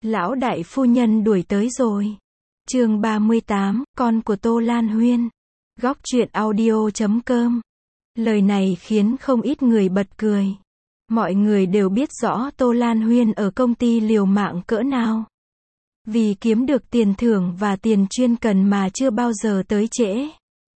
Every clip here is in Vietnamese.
Lão đại phu nhân đuổi tới rồi. Chương 38, con của Tô Lan Huyên. Góc truyện audio.com. Lời này khiến không ít người bật cười. Mọi người đều biết rõ Tô Lan Huyên ở công ty liều mạng cỡ nào. Vì kiếm được tiền thưởng và tiền chuyên cần mà chưa bao giờ tới trễ.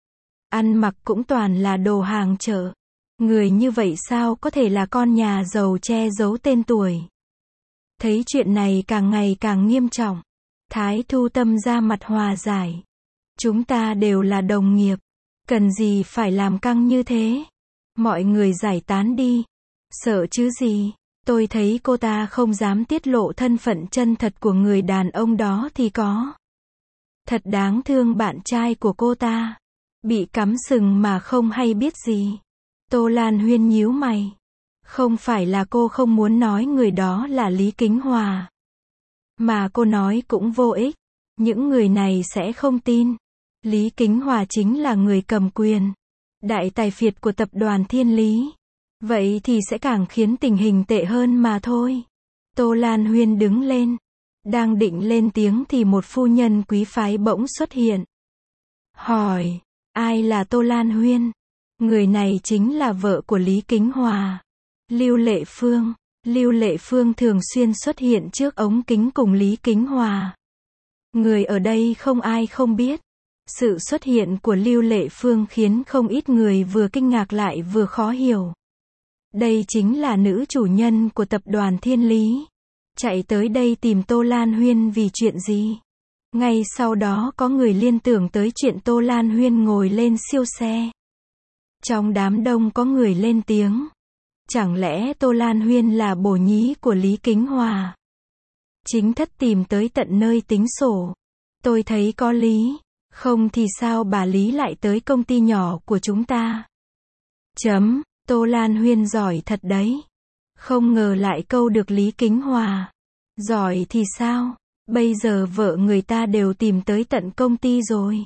Ăn mặc cũng toàn là đồ hàng chợ. Người như vậy sao có thể là con nhà giàu che giấu tên tuổi. Thấy chuyện này càng ngày càng nghiêm trọng. Thái Thu Tâm ra mặt hòa giải. Chúng ta đều là đồng nghiệp. Cần gì phải làm căng như thế. Mọi người giải tán đi. Sợ chứ gì. Tôi thấy cô ta không dám tiết lộ thân phận chân thật của người đàn ông đó thì có. Thật đáng thương bạn trai của cô ta. Bị cắm sừng mà không hay biết gì. Tô Lan Huyên nhíu mày. Không phải là cô không muốn nói người đó là Lý Kính Hòa. Mà cô nói cũng vô ích. Những người này sẽ không tin. Lý Kính Hòa chính là người cầm quyền. Đại tài phiệt của tập đoàn Thiên Lý. Vậy thì sẽ càng khiến tình hình tệ hơn mà thôi. Tô Lan Huyên đứng lên. Đang định lên tiếng thì một phu nhân quý phái bỗng xuất hiện. Hỏi, ai là Tô Lan Huyên? Người này chính là vợ của Lý Kính Hòa. Lưu Lệ Phương. Lưu Lệ Phương thường xuyên xuất hiện trước ống kính cùng Lý Kính Hòa. Người ở đây không ai không biết. Sự xuất hiện của Lưu Lệ Phương khiến không ít người vừa kinh ngạc lại vừa khó hiểu. Đây chính là nữ chủ nhân của tập đoàn Thiên Lý. Chạy tới đây tìm Tô Lan Huyên vì chuyện gì? Ngay sau đó có người liên tưởng tới chuyện Tô Lan Huyên ngồi lên siêu xe. Trong đám đông có người lên tiếng. Chẳng lẽ Tô Lan Huyên là bồ nhí của Lý Kính Hòa? Chính thất tìm tới tận nơi tính sổ. Tôi thấy có lý. Không thì sao bà Lý lại tới công ty nhỏ của chúng ta? Tô Lan Huyên giỏi thật đấy. Không ngờ lại câu được Lý Kính Hòa. Giỏi thì sao? Bây giờ vợ người ta đều tìm tới tận công ty rồi.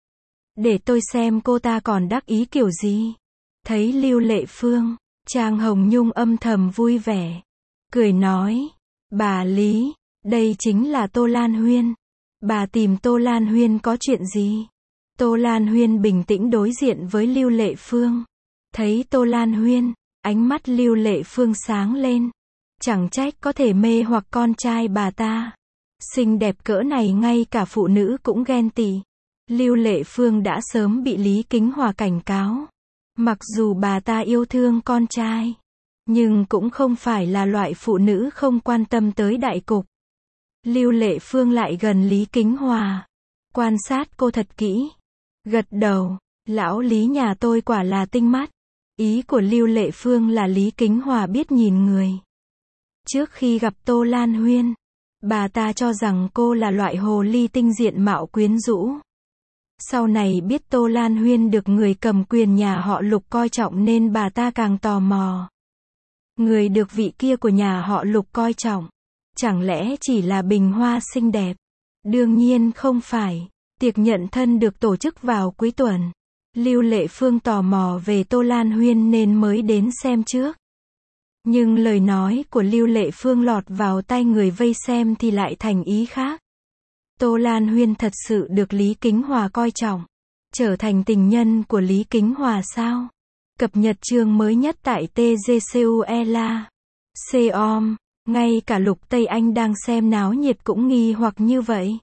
Để tôi xem cô ta còn đắc ý kiểu gì. Thấy Lưu Lệ Phương, Trang Hồng Nhung âm thầm vui vẻ. Cười nói, bà Lý, đây chính là Tô Lan Huyên. Bà tìm Tô Lan Huyên có chuyện gì? Tô Lan Huyên bình tĩnh đối diện với Lưu Lệ Phương. Thấy Tô Lan Huyên, ánh mắt Lưu Lệ Phương sáng lên. Chẳng trách có thể mê hoặc con trai bà ta. Xinh đẹp cỡ này ngay cả phụ nữ cũng ghen tị. Lưu Lệ Phương đã sớm bị Lý Kính Hòa cảnh cáo. Mặc dù bà ta yêu thương con trai, nhưng cũng không phải là loại phụ nữ không quan tâm tới đại cục. Lưu Lệ Phương lại gần Lý Kính Hòa. Quan sát cô thật kỹ. Gật đầu, lão Lý nhà tôi quả là tinh mắt. Ý của Lưu Lệ Phương là Lý Kính Hòa biết nhìn người. Trước khi gặp Tô Lan Huyên, bà ta cho rằng cô là loại hồ ly tinh diện mạo quyến rũ. Sau này biết Tô Lan Huyên được người cầm quyền nhà họ Lục coi trọng nên bà ta càng tò mò. Người được vị kia của nhà họ Lục coi trọng, chẳng lẽ chỉ là bình hoa xinh đẹp? Đương nhiên không phải. Tiệc nhận thân được tổ chức vào cuối tuần. Lưu Lệ Phương tò mò về Tô Lan Huyên nên mới đến xem trước. Nhưng lời nói của Lưu Lệ Phương lọt vào tai người vây xem thì lại thành ý khác. Tô Lan Huyên thật sự được Lý Kính Hòa coi trọng. Trở thành tình nhân của Lý Kính Hòa sao? Cập nhật chương mới nhất tại TGCUELA. Com. Ngay cả Lục Tây Anh đang xem náo nhiệt cũng nghi hoặc như vậy.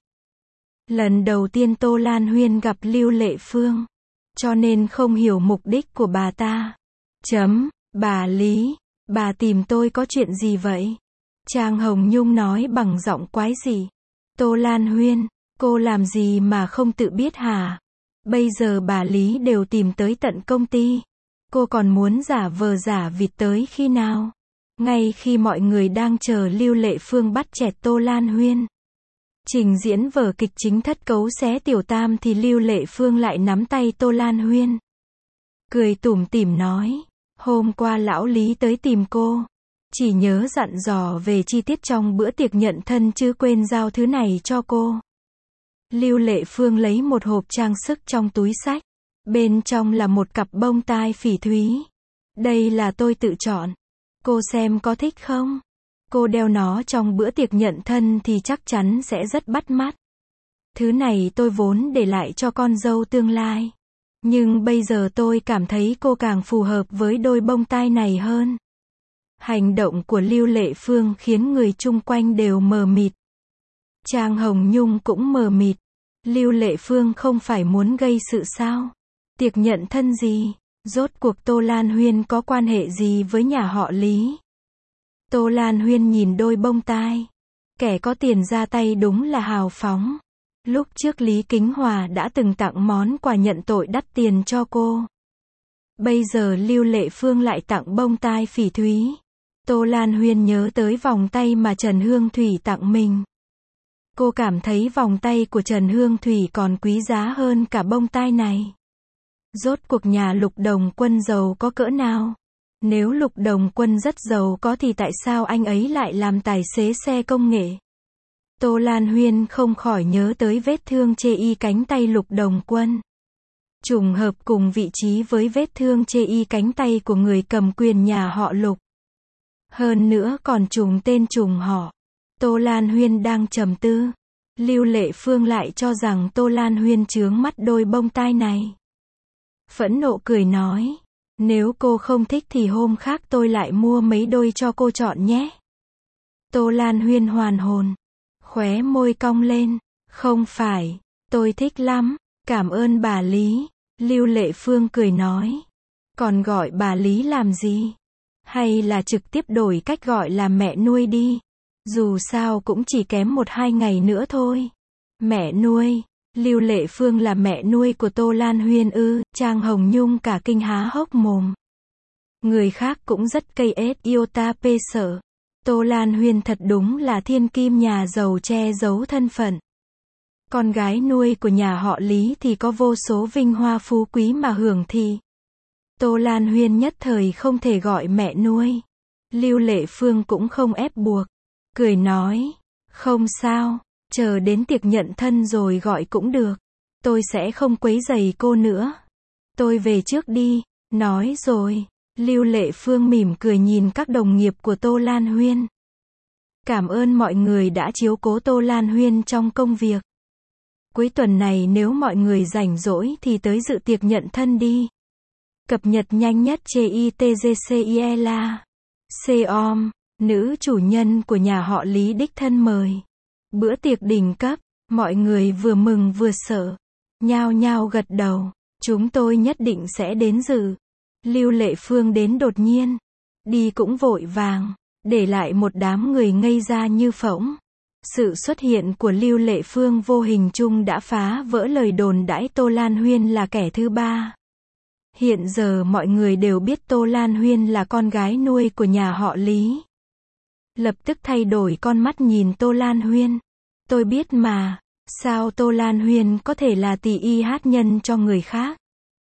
Lần đầu tiên Tô Lan Huyên gặp Lưu Lệ Phương, cho nên không hiểu mục đích của bà ta. Bà Lý, bà tìm tôi có chuyện gì vậy? Trang Hồng Nhung nói bằng giọng quái dị. Tô Lan Huyên, cô làm gì mà không tự biết hả? Bây giờ bà Lý đều tìm tới tận công ty. Cô còn muốn giả vờ giả vịt tới khi nào? Ngay khi mọi người đang chờ Lưu Lệ Phương bắt chẹt Tô Lan Huyên trình diễn vở kịch chính thất cấu xé tiểu tam thì Lưu Lệ Phương lại nắm tay Tô Lan Huyên. Cười tủm tỉm nói, hôm qua lão Lý tới tìm cô. Chỉ nhớ dặn dò về chi tiết trong bữa tiệc nhận thân chứ quên giao thứ này cho cô. Lưu Lệ Phương lấy một hộp trang sức trong túi xách. Bên trong là một cặp bông tai phỉ thúy. Đây là tôi tự chọn. Cô xem có thích không? Cô đeo nó trong bữa tiệc nhận thân thì chắc chắn sẽ rất bắt mắt. Thứ này tôi vốn để lại cho con dâu tương lai. Nhưng bây giờ tôi cảm thấy cô càng phù hợp với đôi bông tai này hơn. Hành động của Lưu Lệ Phương khiến người chung quanh đều mờ mịt. Trang Hồng Nhung cũng mờ mịt. Lưu Lệ Phương không phải muốn gây sự sao? Tiệc nhận thân gì? Rốt cuộc Tô Lan Huyên có quan hệ gì với nhà họ Lý? Tô Lan Huyên nhìn đôi bông tai. Kẻ có tiền ra tay đúng là hào phóng. Lúc trước Lý Kính Hòa đã từng tặng món quà nhận tội đắt tiền cho cô. Bây giờ Lưu Lệ Phương lại tặng bông tai phỉ thúy. Tô Lan Huyên nhớ tới vòng tay mà Trần Hương Thủy tặng mình. Cô cảm thấy vòng tay của Trần Hương Thủy còn quý giá hơn cả bông tai này. Rốt cuộc nhà Lục Đồng Quân giàu có cỡ nào? Nếu Lục Đồng Quân rất giàu có thì tại sao anh ấy lại làm tài xế xe công nghệ? Tô Lan Huyên không khỏi nhớ tới vết thương chê y cánh tay Lục Đồng Quân. Trùng hợp cùng vị trí với vết thương chê y cánh tay của người cầm quyền nhà họ Lục. Hơn nữa còn trùng tên trùng họ. Tô Lan Huyên đang trầm tư. Lưu Lệ Phương lại cho rằng Tô Lan Huyên chướng mắt đôi bông tai này. Phẫn nộ cười nói. Nếu cô không thích thì hôm khác tôi lại mua mấy đôi cho cô chọn nhé. Tô Lan Huyên hoàn hồn. Khóe môi cong lên. Không phải, tôi thích lắm. Cảm ơn bà Lý. Lưu Lệ Phương cười nói. Còn gọi bà Lý làm gì? Hay là trực tiếp đổi cách gọi là mẹ nuôi đi. Dù sao cũng chỉ kém 1-2 ngày nữa thôi. Mẹ nuôi. Lưu Lệ Phương là mẹ nuôi của Tô Lan Huyên ư? Trang Hồng Nhung cả kinh há hốc mồm. Người khác cũng rất cây ết yêu ta pê sợ. Tô Lan Huyên thật đúng là thiên kim nhà giàu che giấu thân phận. Con gái nuôi của nhà họ Lý thì có vô số vinh hoa phú quý mà hưởng thì. Tô Lan Huyên nhất thời không thể gọi mẹ nuôi. Lưu Lệ Phương cũng không ép buộc. Cười nói. Không sao, chờ đến tiệc nhận thân rồi gọi cũng được. Tôi sẽ không quấy rầy cô nữa. Tôi về trước đi. Nói rồi. Lưu Lệ Phương mỉm cười nhìn các đồng nghiệp của Tô Lan Huyên. Cảm ơn mọi người đã chiếu cố Tô Lan Huyên trong công việc. Cuối tuần này nếu mọi người rảnh rỗi thì tới dự tiệc nhận thân đi. Cập nhật nhanh nhất CITGCIELA. COM, nữ chủ nhân của nhà họ Lý đích thân mời. Bữa tiệc đỉnh cấp, mọi người vừa mừng vừa sợ. Nhao nhao gật đầu. Chúng tôi nhất định sẽ đến dự. Lưu Lệ Phương đến đột nhiên. Đi cũng vội vàng. Để lại một đám người ngây ra như phỗng. Sự xuất hiện của Lưu Lệ Phương vô hình chung đã phá vỡ lời đồn đãi Tô Lan Huyên là kẻ thứ ba. Hiện giờ mọi người đều biết Tô Lan Huyên là con gái nuôi của nhà họ Lý. Lập tức thay đổi con mắt nhìn Tô Lan Huyên. Tôi biết mà, sao Tô Lan Huyên có thể là tỷ y hát nhân cho người khác?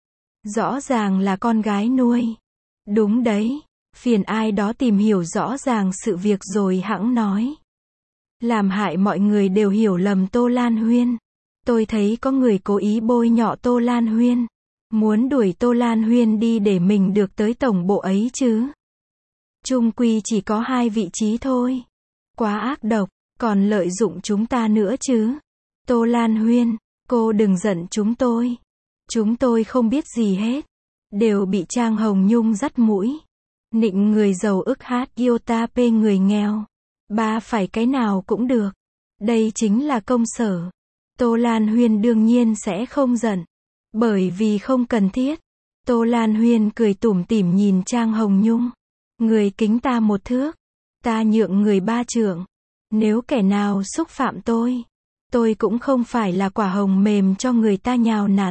Rõ ràng là con gái nuôi. Đúng đấy, phiền ai đó tìm hiểu rõ ràng sự việc rồi hẵng nói. Làm hại mọi người đều hiểu lầm Tô Lan Huyên. Tôi thấy có người cố ý bôi nhọ Tô Lan Huyên. Muốn đuổi Tô Lan Huyên đi để mình được tới tổng bộ ấy chứ. Chung quy chỉ có 2 vị trí thôi. Quá ác độc, còn lợi dụng chúng ta nữa chứ. Tô Lan Huyên, cô đừng giận chúng tôi. Chúng tôi không biết gì hết. Đều bị Trang Hồng Nhung dắt mũi. Nịnh người giàu ức hát yêu ta pê người nghèo. Ba phải cái nào cũng được. Đây chính là công sở. Tô Lan Huyên đương nhiên sẽ không giận. Bởi vì không cần thiết. Tô Lan Huyên cười tủm tỉm nhìn Trang Hồng Nhung. Người kính ta 1 thước. Ta nhượng người 3 trượng. Nếu kẻ nào xúc phạm tôi cũng không phải là quả hồng mềm cho người ta nhào nặn.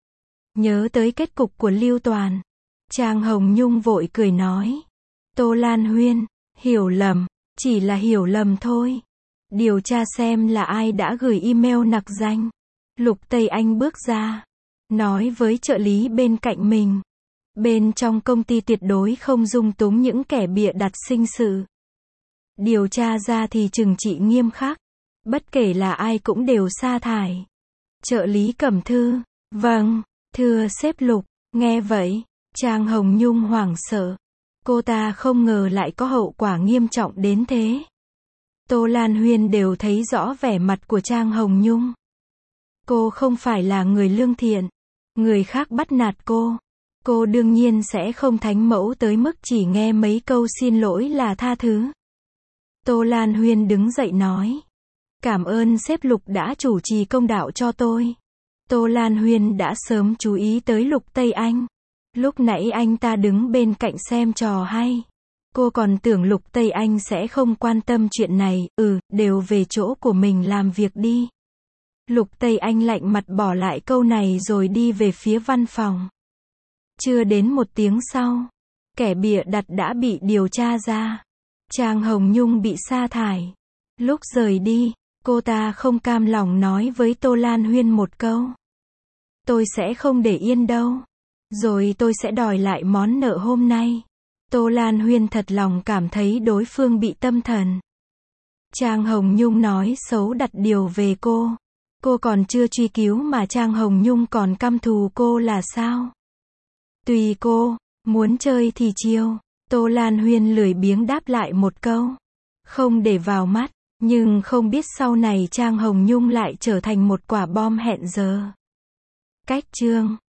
Nhớ tới kết cục của Lưu Toàn. Trang Hồng Nhung vội cười nói. Tô Lan Huyên, hiểu lầm, chỉ là hiểu lầm thôi. Điều tra xem là ai đã gửi email nặc danh. Lục Tây Anh bước ra. Nói với trợ lý bên cạnh mình. Bên trong công ty tuyệt đối không dung túng những kẻ bịa đặt sinh sự. Điều tra ra thì trừng trị nghiêm khắc. Bất kể là ai cũng đều sa thải. Trợ lý cầm thư. Vâng, thưa sếp Lục. Nghe vậy, Trang Hồng Nhung hoảng sợ. Cô ta không ngờ lại có hậu quả nghiêm trọng đến thế. Tô Lan Huyên đều thấy rõ vẻ mặt của Trang Hồng Nhung. Cô không phải là người lương thiện. Người khác bắt nạt cô đương nhiên sẽ không thánh mẫu tới mức chỉ nghe mấy câu xin lỗi là tha thứ. Tô Lan Huyên đứng dậy nói. Cảm ơn sếp Lục đã chủ trì công đạo cho tôi. Tô Lan Huyên đã sớm chú ý tới Lục Tây Anh. Lúc nãy anh ta đứng bên cạnh xem trò hay. Cô còn tưởng Lục Tây Anh sẽ không quan tâm chuyện này, đều về chỗ của mình làm việc đi. Lục Tây Anh lạnh mặt bỏ lại câu này rồi đi về phía văn phòng. Chưa đến 1 tiếng sau, kẻ bịa đặt đã bị điều tra ra. Trang Hồng Nhung bị sa thải. Lúc rời đi, cô ta không cam lòng nói với Tô Lan Huyên một câu. Tôi sẽ không để yên đâu. Rồi tôi sẽ đòi lại món nợ hôm nay. Tô Lan Huyên thật lòng cảm thấy đối phương bị tâm thần. Trang Hồng Nhung nói xấu đặt điều về cô. Cô còn chưa truy cứu mà Trang Hồng Nhung còn căm thù cô là sao? Tùy cô, muốn chơi thì chiêu. Tô Lan Huyên lười biếng đáp lại một câu. Không để vào mắt, nhưng không biết sau này Trang Hồng Nhung lại trở thành một quả bom hẹn giờ. Cách chương